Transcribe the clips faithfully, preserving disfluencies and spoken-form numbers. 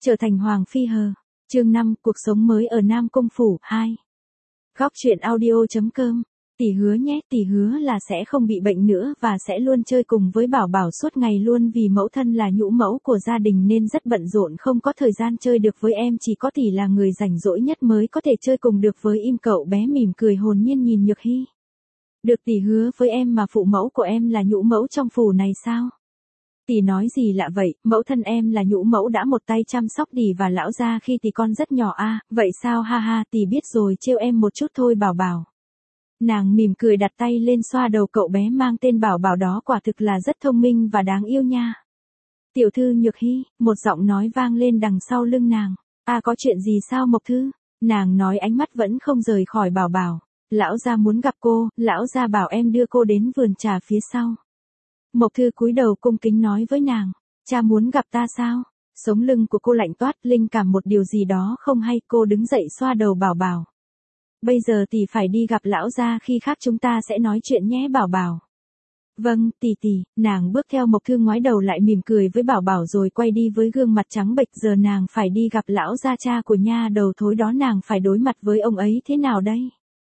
Trở thành Hoàng Phi hờ. Chương năm, cuộc sống mới ở Nam Cung Phủ, hai. Góc truyện audio.com. Tỷ hứa nhé, tỷ hứa là sẽ không bị bệnh nữa và sẽ luôn chơi cùng với Bảo Bảo suốt ngày luôn vì mẫu thân là nhũ mẫu của gia đình nên rất bận rộn không có thời gian chơi được với em, chỉ có tỷ là người rảnh rỗi nhất mới có thể chơi cùng được với im. Cậu bé mỉm cười hồn nhiên nhìn Nhược Hy. Được tỷ hứa với em mà phụ mẫu của em là nhũ mẫu trong phủ này sao? Tỷ nói gì lạ vậy, mẫu thân em là nhũ mẫu đã một tay chăm sóc tỷ và lão gia khi tỷ con rất nhỏ a, à, vậy sao ha ha, tỷ biết rồi, trêu em một chút thôi Bảo Bảo. Nàng mỉm cười đặt tay lên xoa đầu cậu bé mang tên Bảo Bảo đó, quả thực là rất thông minh và đáng yêu nha. Tiểu thư Nhược Hy, một giọng nói vang lên đằng sau lưng nàng. À có chuyện gì sao Mộc Thư? Nàng nói ánh mắt vẫn không rời khỏi Bảo Bảo. Lão gia muốn gặp cô, lão gia bảo em đưa cô đến vườn trà phía sau. Mộc Thư cúi đầu cung kính nói với nàng, cha muốn gặp ta sao? Sống lưng của cô lạnh toát, linh cảm một điều gì đó không hay, cô đứng dậy xoa đầu Bảo Bảo. Bây giờ tỷ phải đi gặp lão gia, khi khác chúng ta sẽ nói chuyện nhé Bảo Bảo. Vâng, tỷ tỷ. Nàng bước theo Mộc Thư ngoái đầu lại mỉm cười với Bảo Bảo rồi quay đi với gương mặt trắng bệch. Giờ nàng phải đi gặp lão gia cha của nha đầu thối đó, nàng phải đối mặt với ông ấy thế nào đây?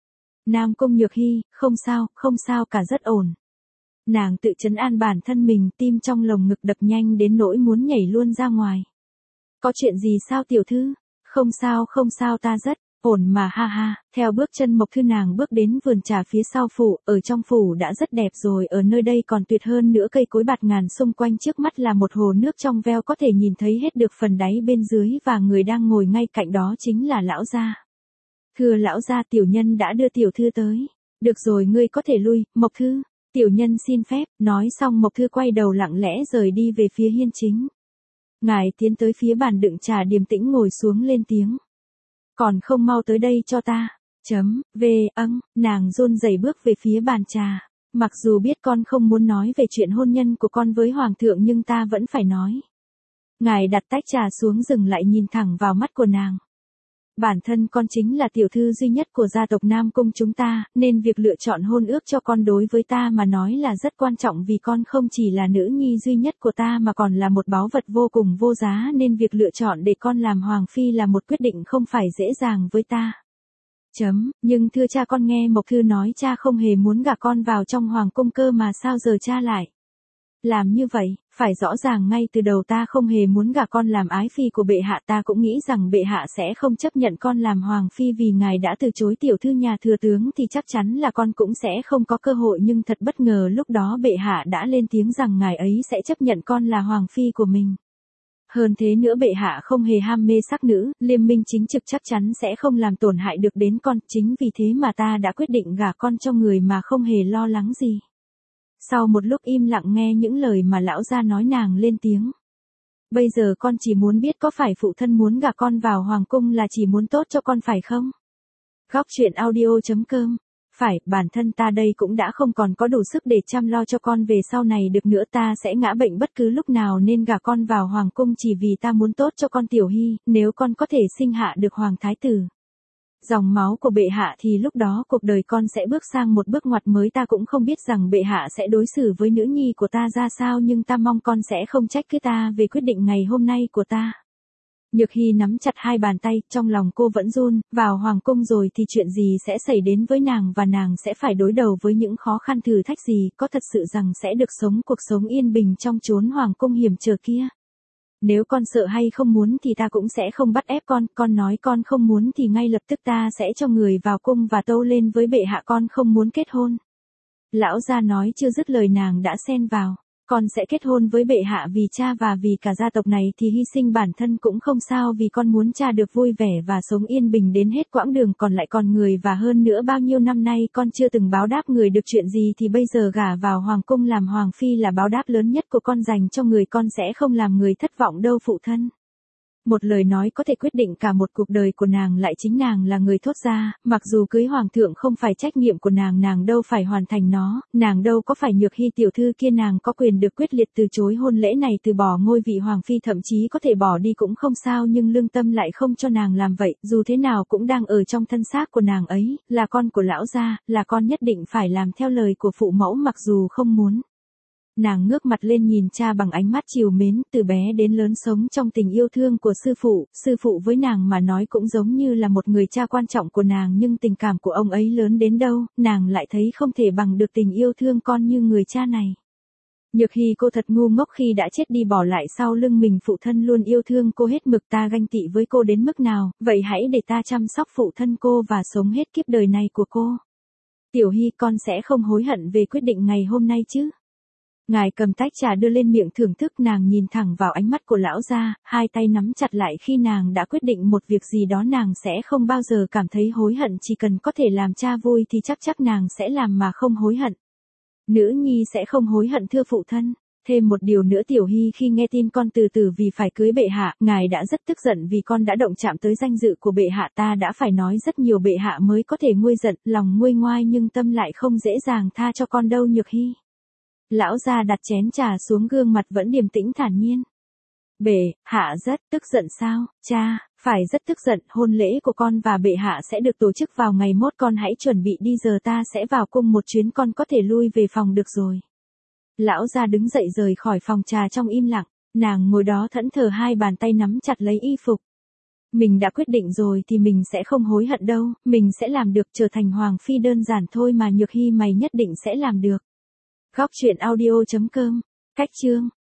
Nam Cung Nhược Hy, không sao, không sao cả, rất ổn. Nàng tự trấn an bản thân mình, tim trong lồng ngực đập nhanh đến nỗi muốn nhảy luôn ra ngoài. Có chuyện gì sao tiểu thư? Không sao, không sao, ta rất ổn mà ha ha. Theo bước chân Mộc Thư nàng bước đến vườn trà phía sau phủ, ở trong phủ đã rất đẹp rồi, ở nơi đây còn tuyệt hơn nữa, cây cối bạt ngàn xung quanh, trước mắt là một hồ nước trong veo có thể nhìn thấy hết được phần đáy bên dưới và người đang ngồi ngay cạnh đó chính là lão gia. Thưa lão gia, tiểu nhân đã đưa tiểu thư tới. Được rồi, ngươi có thể lui, Mộc Thư. Tiểu nhân xin phép, nói xong Mộc Thư quay đầu lặng lẽ rời đi về phía hiên chính. Ngài tiến tới phía bàn đựng trà điềm tĩnh ngồi xuống lên tiếng. Còn không mau tới đây cho ta. Chấm, về, âng, nàng run rẩy bước về phía bàn trà. Mặc dù biết con không muốn nói về chuyện hôn nhân của con với Hoàng thượng nhưng ta vẫn phải nói. Ngài đặt tách trà xuống dừng lại nhìn thẳng vào mắt của nàng. Bản thân con chính là tiểu thư duy nhất của gia tộc Nam Cung chúng ta, nên việc lựa chọn hôn ước cho con đối với ta mà nói là rất quan trọng, vì con không chỉ là nữ nhi duy nhất của ta mà còn là một báu vật vô cùng vô giá, nên việc lựa chọn để con làm Hoàng Phi là một quyết định không phải dễ dàng với ta. Chấm, nhưng thưa cha, con nghe Mộc Thư nói cha không hề muốn gả con vào trong Hoàng cung cơ mà sao giờ cha lại làm như vậy? Phải rõ ràng ngay từ đầu ta không hề muốn gả con làm ái phi của bệ hạ, ta cũng nghĩ rằng bệ hạ sẽ không chấp nhận con làm Hoàng Phi vì ngài đã từ chối tiểu thư nhà thừa tướng thì chắc chắn là con cũng sẽ không có cơ hội, nhưng thật bất ngờ lúc đó bệ hạ đã lên tiếng rằng ngài ấy sẽ chấp nhận con là Hoàng Phi của mình. Hơn thế nữa, bệ hạ không hề ham mê sắc nữ, liêm minh chính trực, chắc chắn sẽ không làm tổn hại được đến con, chính vì thế mà ta đã quyết định gả con cho người mà không hề lo lắng gì. Sau một lúc im lặng nghe những lời mà lão gia nói, nàng lên tiếng. Bây giờ con chỉ muốn biết có phải phụ thân muốn gả con vào hoàng cung là chỉ muốn tốt cho con phải không? Góc truyện audio.com. Phải, bản thân ta đây cũng đã không còn có đủ sức để chăm lo cho con về sau này được nữa, ta sẽ ngã bệnh bất cứ lúc nào nên gả con vào hoàng cung chỉ vì ta muốn tốt cho con Tiểu Hy, nếu con có thể sinh hạ được hoàng thái tử, dòng máu của bệ hạ, thì lúc đó cuộc đời con sẽ bước sang một bước ngoặt mới. Ta cũng không biết rằng bệ hạ sẽ đối xử với nữ nhi của ta ra sao, nhưng ta mong con sẽ không trách cứ ta về quyết định ngày hôm nay của ta. Nhược Hy nắm chặt hai bàn tay, trong lòng cô vẫn run, vào hoàng cung rồi thì chuyện gì sẽ xảy đến với nàng, và nàng sẽ phải đối đầu với những khó khăn thử thách gì, có thật sự rằng sẽ được sống cuộc sống yên bình trong chốn hoàng cung hiểm trở kia. Nếu con sợ hay không muốn thì ta cũng sẽ không bắt ép con, con nói con không muốn thì ngay lập tức ta sẽ cho người vào cung và tâu lên với bệ hạ con không muốn kết hôn. Lão gia nói chưa dứt lời nàng đã xen vào. Con sẽ kết hôn với bệ hạ vì cha và vì cả gia tộc này, thì hy sinh bản thân cũng không sao, vì con muốn cha được vui vẻ và sống yên bình đến hết quãng đường còn lại còn người, và hơn nữa bao nhiêu năm nay con chưa từng báo đáp người được chuyện gì, thì bây giờ gả vào hoàng cung làm Hoàng Phi là báo đáp lớn nhất của con dành cho người, con sẽ không làm người thất vọng đâu phụ thân. Một lời nói có thể quyết định cả một cuộc đời của nàng, lại chính nàng là người thốt ra, mặc dù cưới hoàng thượng không phải trách nhiệm của nàng, nàng đâu phải hoàn thành nó, nàng đâu có phải Nhược Hy tiểu thư kia, nàng có quyền được quyết liệt từ chối hôn lễ này, từ bỏ ngôi vị hoàng phi, thậm chí có thể bỏ đi cũng không sao, nhưng lương tâm lại không cho nàng làm vậy, dù thế nào cũng đang ở trong thân xác của nàng ấy, là con của lão gia, là con nhất định phải làm theo lời của phụ mẫu mặc dù không muốn. Nàng ngước mặt lên nhìn cha bằng ánh mắt trìu mến, từ bé đến lớn sống trong tình yêu thương của sư phụ, sư phụ với nàng mà nói cũng giống như là một người cha quan trọng của nàng, nhưng tình cảm của ông ấy lớn đến đâu, nàng lại thấy không thể bằng được tình yêu thương con như người cha này. Nhược Hy cô thật ngu ngốc khi đã chết đi bỏ lại sau lưng mình phụ thân luôn yêu thương cô hết mực, ta ganh tị với cô đến mức nào, vậy hãy để ta chăm sóc phụ thân cô và sống hết kiếp đời này của cô. Tiểu Hy, con sẽ không hối hận về quyết định ngày hôm nay chứ? Ngài cầm tách trà đưa lên miệng thưởng thức, nàng nhìn thẳng vào ánh mắt của lão gia, hai tay nắm chặt lại, khi nàng đã quyết định một việc gì đó nàng sẽ không bao giờ cảm thấy hối hận, chỉ cần có thể làm cha vui thì chắc chắc nàng sẽ làm mà không hối hận. Nữ nhi sẽ không hối hận thưa phụ thân. Thêm một điều nữa Tiểu Hy, khi nghe tin con từ từ vì phải cưới bệ hạ, ngài đã rất tức giận vì con đã động chạm tới danh dự của bệ hạ, ta đã phải nói rất nhiều bệ hạ mới có thể nguôi giận, lòng nguôi ngoai nhưng tâm lại không dễ dàng tha cho con đâu Nhược Hy. Lão gia đặt chén trà xuống, gương mặt vẫn điềm tĩnh thản nhiên. Bệ hạ rất tức giận sao? Cha, phải rất tức giận, hôn lễ của con và bệ hạ sẽ được tổ chức vào ngày mốt, con hãy chuẩn bị đi, giờ ta sẽ vào cung một chuyến, con có thể lui về phòng được rồi. Lão gia đứng dậy rời khỏi phòng trà trong im lặng, nàng ngồi đó thẫn thờ, hai bàn tay nắm chặt lấy y phục. Mình đã quyết định rồi thì mình sẽ không hối hận đâu, mình sẽ làm được, trở thành hoàng phi đơn giản thôi mà Nhược Hy mày nhất định sẽ làm được. Góc truyện audio chấm com, cách chương